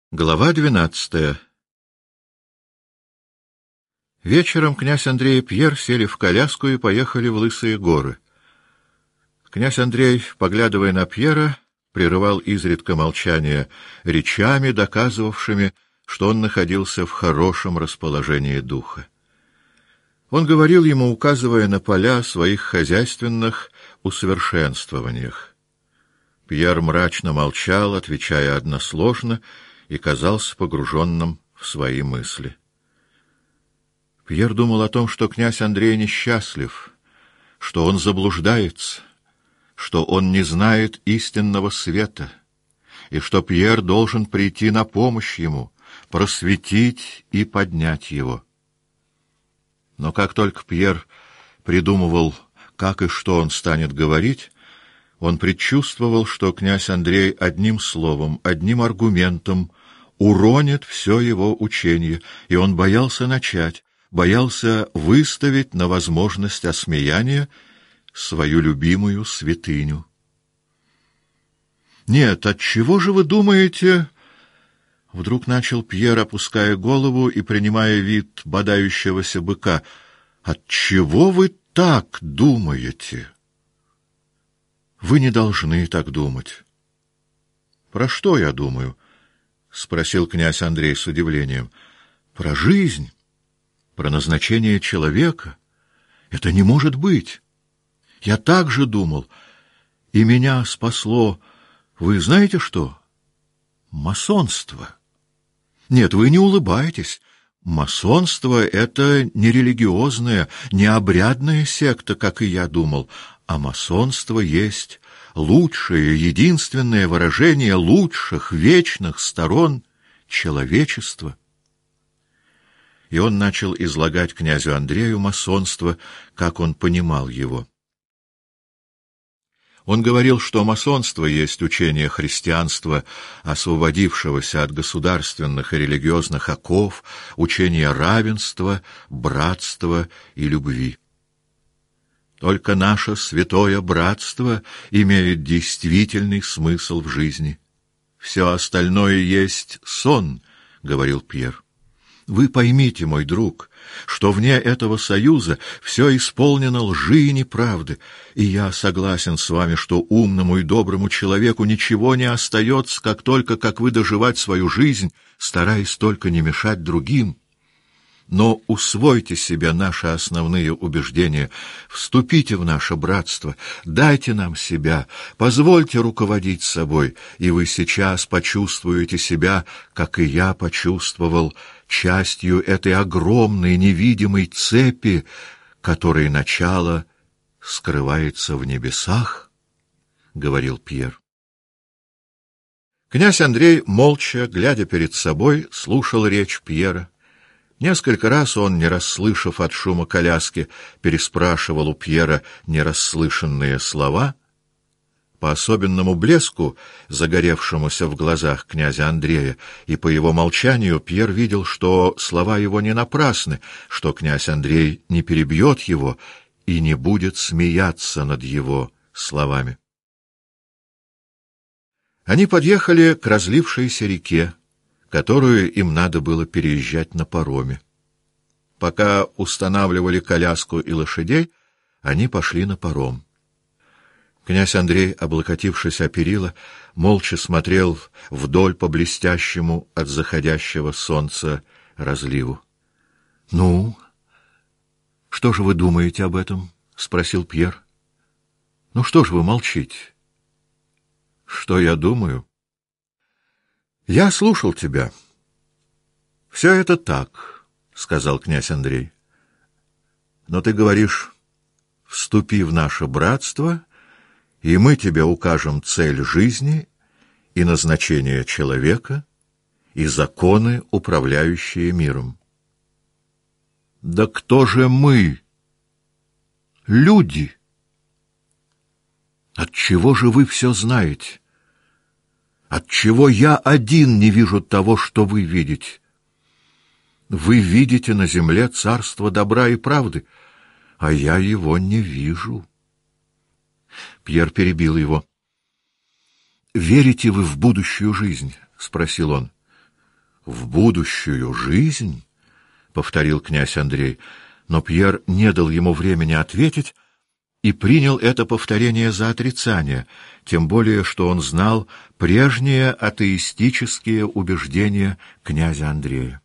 Глава 12. Вечером князь Андрей и Пьер сели в коляску и поехали в Лысые горы. Князь Андрей, поглядывая на Пьера, прерывал изредка молчание речами, доказывавшими, что он находился в хорошем расположении духа. Он говорил ему, указывая на поля о своих хозяйственных усовершенствованиях. Пьер мрачно молчал, отвечая односложно, и казался погруженным в свои мысли. Пьер думал о том, что князь Андрей несчастлив, что он заблуждается, что он не знает истинного света, и что Пьер должен прийти на помощь ему, просветить и поднять его. Но как только Пьер придумывал, как и что он станет говорить, он предчувствовал, что князь Андрей одним словом, одним аргументом уронит все его учение, и он боялся начать, боялся выставить на возможность осмеяния свою любимую святыню. «Нет, отчего же вы думаете...» — вдруг начал Пьер, опуская голову и принимая вид бодающегося быка. «Отчего вы так думаете? Вы не должны так думать». «Про что я думаю?» — спросил князь Андрей с удивлением. — Про жизнь, про назначение человека. Это не может быть. Я так же думал, и меня спасло, вы знаете что? Масонство. Нет, вы не улыбайтесь. Масонство — это не религиозная, не обрядная секта, как и я думал, а масонство есть лучшее, единственное выражение лучших, вечных сторон человечества. И он начал излагать князю Андрею масонство, как он понимал его. Он говорил, что масонство есть учение христианства, освободившегося от государственных и религиозных оков, учение равенства, братства и любви. Только наше святое братство имеет действительный смысл в жизни. Все остальное есть сон, — говорил Пьер. Вы поймите, мой друг, что вне этого союза все исполнено лжи и неправды, и я согласен с вами, что умному и доброму человеку ничего не остается, как только, как вы, доживать свою жизнь, стараясь только не мешать другим. Но усвойте себе наши основные убеждения, вступите в наше братство, дайте нам себя, позвольте руководить собой, и вы сейчас почувствуете себя, как и я почувствовал, частью этой огромной невидимой цепи, которой начало скрывается в небесах, — говорил Пьер. Князь Андрей, молча, глядя перед собой, слушал речь Пьера. Несколько раз он, не расслышав от шума коляски, переспрашивал у Пьера нерасслышанные слова. По особенному блеску, загоревшемуся в глазах князя Андрея, и по его молчанию Пьер видел, что слова его не напрасны, что князь Андрей не перебьет его и не будет смеяться над его словами. Они подъехали к разлившейся реке, которую им надо было переезжать на пароме. Пока устанавливали коляску и лошадей, они пошли на паром. Князь Андрей, облокотившись о перила, молча смотрел вдоль по блестящему от заходящего солнца разливу. — Ну, что же вы думаете об этом? — спросил Пьер. — Ну что ж вы молчите? — Что я думаю? — Я слушал тебя. — Все это так, — сказал князь Андрей. — Но ты говоришь, вступи в наше братство, и мы тебе укажем цель жизни и назначение человека, и законы, управляющие миром. — Да кто же мы? — Люди. — Отчего же вы все знаете? Отчего я один не вижу того, что вы видите? Вы видите на земле царство добра и правды, а я его не вижу. Пьер перебил его. — Верите вы в будущую жизнь? — спросил он. В будущую жизнь, — повторил князь Андрей, но Пьер не дал ему времени ответить и принял это повторение за отрицание, тем более, что он знал прежние атеистические убеждения князя Андрея.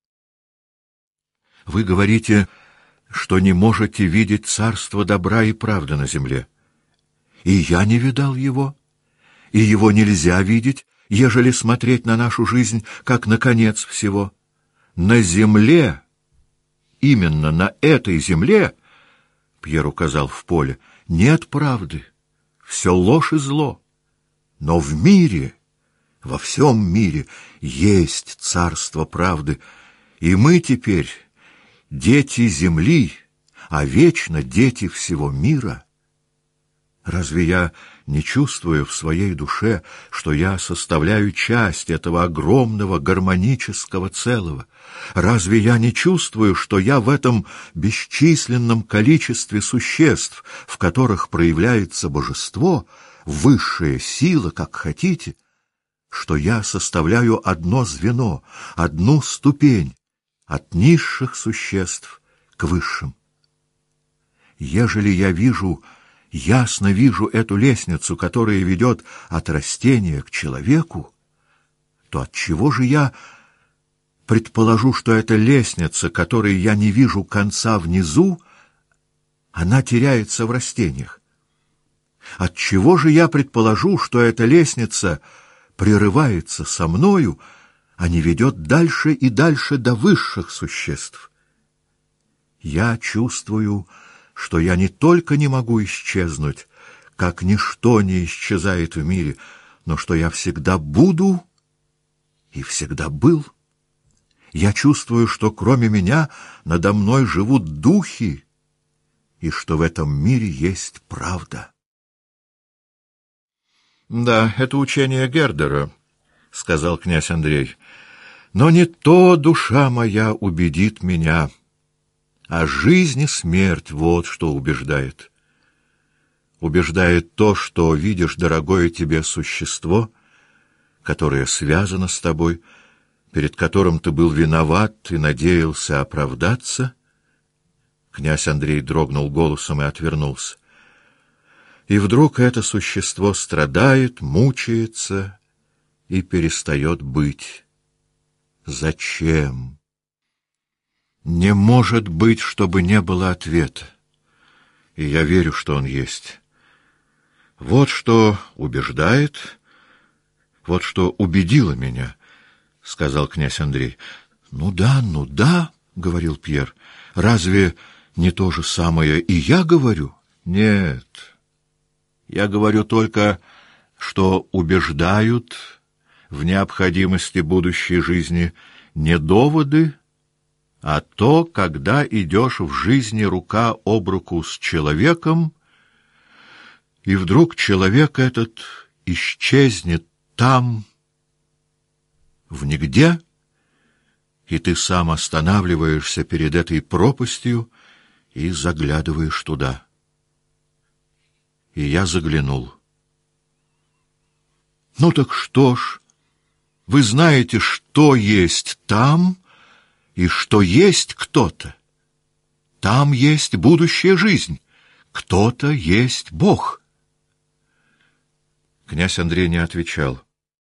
Вы говорите, что не можете видеть царство добра и правды на земле. И я не видал его, и его нельзя видеть, ежели смотреть на нашу жизнь как на конец всего. На земле, именно на этой земле, Пьер указал в поле, нет правды, все ложь и зло. Но в мире, во всем мире, есть царство правды, и мы теперь дети земли, а вечно дети всего мира. Разве я не чувствую в своей душе, что я составляю часть этого огромного гармонического целого? Разве я не чувствую, что я в этом бесчисленном количестве существ, в которых проявляется божество, высшая сила, как хотите, что я составляю одно звено, одну ступень от низших существ к высшим? Ежели я ясно вижу эту лестницу, которая ведет от растения к человеку, то отчего же я предположу, что эта лестница, которой я не вижу конца внизу, она теряется в растениях? Отчего же я предположу, что эта лестница прерывается со мною, а не ведет дальше и дальше до высших существ? Я чувствую, что я не только не могу исчезнуть, как ничто не исчезает в мире, но что я всегда буду и всегда был. Я чувствую, что кроме меня надо мной живут духи, и что в этом мире есть правда. — Да, это учение Гердера, — сказал князь Андрей, — но не то, душа моя, убедит меня, а жизнь и смерть — вот что убеждает. Убеждает то, что видишь дорогое тебе существо, которое связано с тобой, перед которым ты был виноват и надеялся оправдаться. Князь Андрей дрогнул голосом и отвернулся. И вдруг это существо страдает, мучается и перестает быть. Зачем? Не может быть, чтобы не было ответа. И я верю, что он есть. Вот что убеждает, вот что убедило меня, — сказал князь Андрей. — ну да, — говорил Пьер. — Разве не то же самое и я говорю? — Нет. Я говорю только, что убеждают в необходимости будущей жизни не доводы, а то, когда идешь в жизни рука об руку с человеком, и вдруг человек этот исчезнет там, в нигде, и ты сам останавливаешься перед этой пропастью и заглядываешь туда. И я заглянул. Ну так что ж, вы знаете, что есть там и что есть кто-то. Там есть будущая жизнь, кто-то есть Бог. Князь Андрей не отвечал.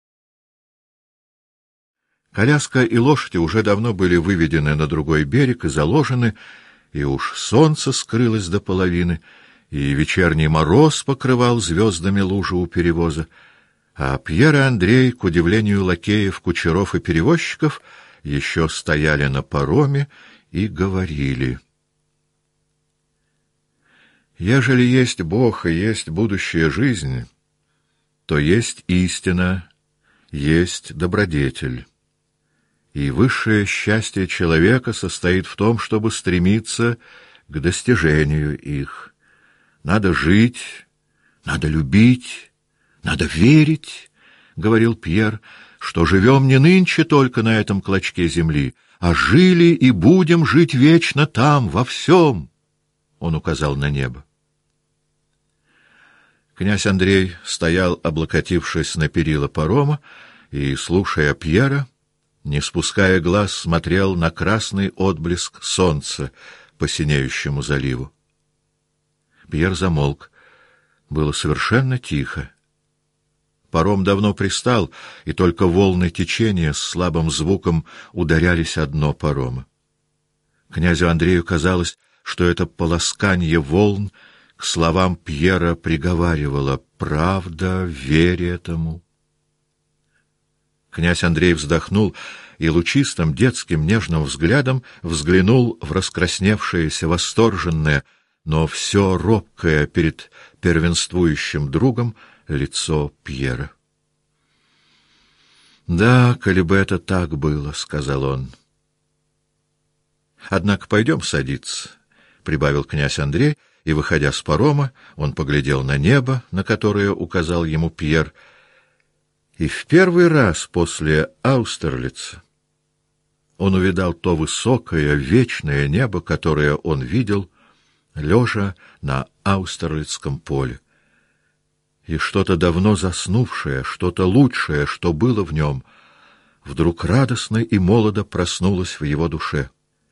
Коляска и лошади уже давно были выведены на другой берег и заложены, и уж солнце скрылось до половины, и вечерний мороз покрывал звездами лужу у перевоза, а Пьер и Андрей, к удивлению лакеев, кучеров и перевозчиков, еще стояли на пароме и говорили. Ежели есть Бог и есть будущая жизнь, то есть истина, есть добродетель. И высшее счастье человека состоит в том, чтобы стремиться к достижению их. Надо жить, надо любить, надо верить, — говорил Пьер, — что живем не нынче только на этом клочке земли, а жили и будем жить вечно там, во всем. Он указал на небо. Князь Андрей стоял, облокотившись на перила парома, и, слушая Пьера, не спуская глаз, смотрел на красный отблеск солнца по синеющему заливу. Пьер замолк. Было совершенно тихо. Паром давно пристал, и только волны течения с слабым звуком ударялись о дно парома. Князю Андрею казалось, что это полосканье волн к словам Пьера приговаривало: «Правда, верь этому». Князь Андрей вздохнул и лучистым детским нежным взглядом взглянул в раскрасневшееся, восторженное, но все робкое перед первенствующим другом лицо Пьера. «Да, коли бы это так было», — сказал он. «Однако пойдем садиться», — прибавил князь Андрей, и, выходя с парома, он поглядел на небо, на которое указал ему Пьер, и в первый раз после Аустерлица он увидал то высокое, вечное небо, которое он видел, лежа на Аустерлицком поле. И что-то давно заснувшее, что-то лучшее, что было в нем, вдруг радостно и молодо проснулось в его душе.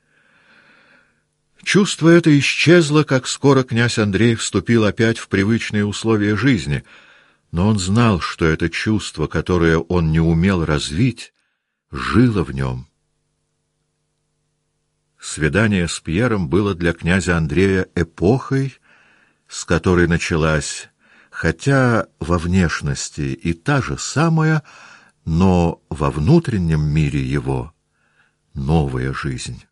Чувство это исчезло, как скоро князь Андрей вступил опять в привычные условия жизни, но он знал, что это чувство, которое он не умел развить, жило в нем. Свидание с Пьером было для князя Андрея эпохой, с которой началась, хотя во внешности и та же самая, но во внутреннем мире его новая жизнь.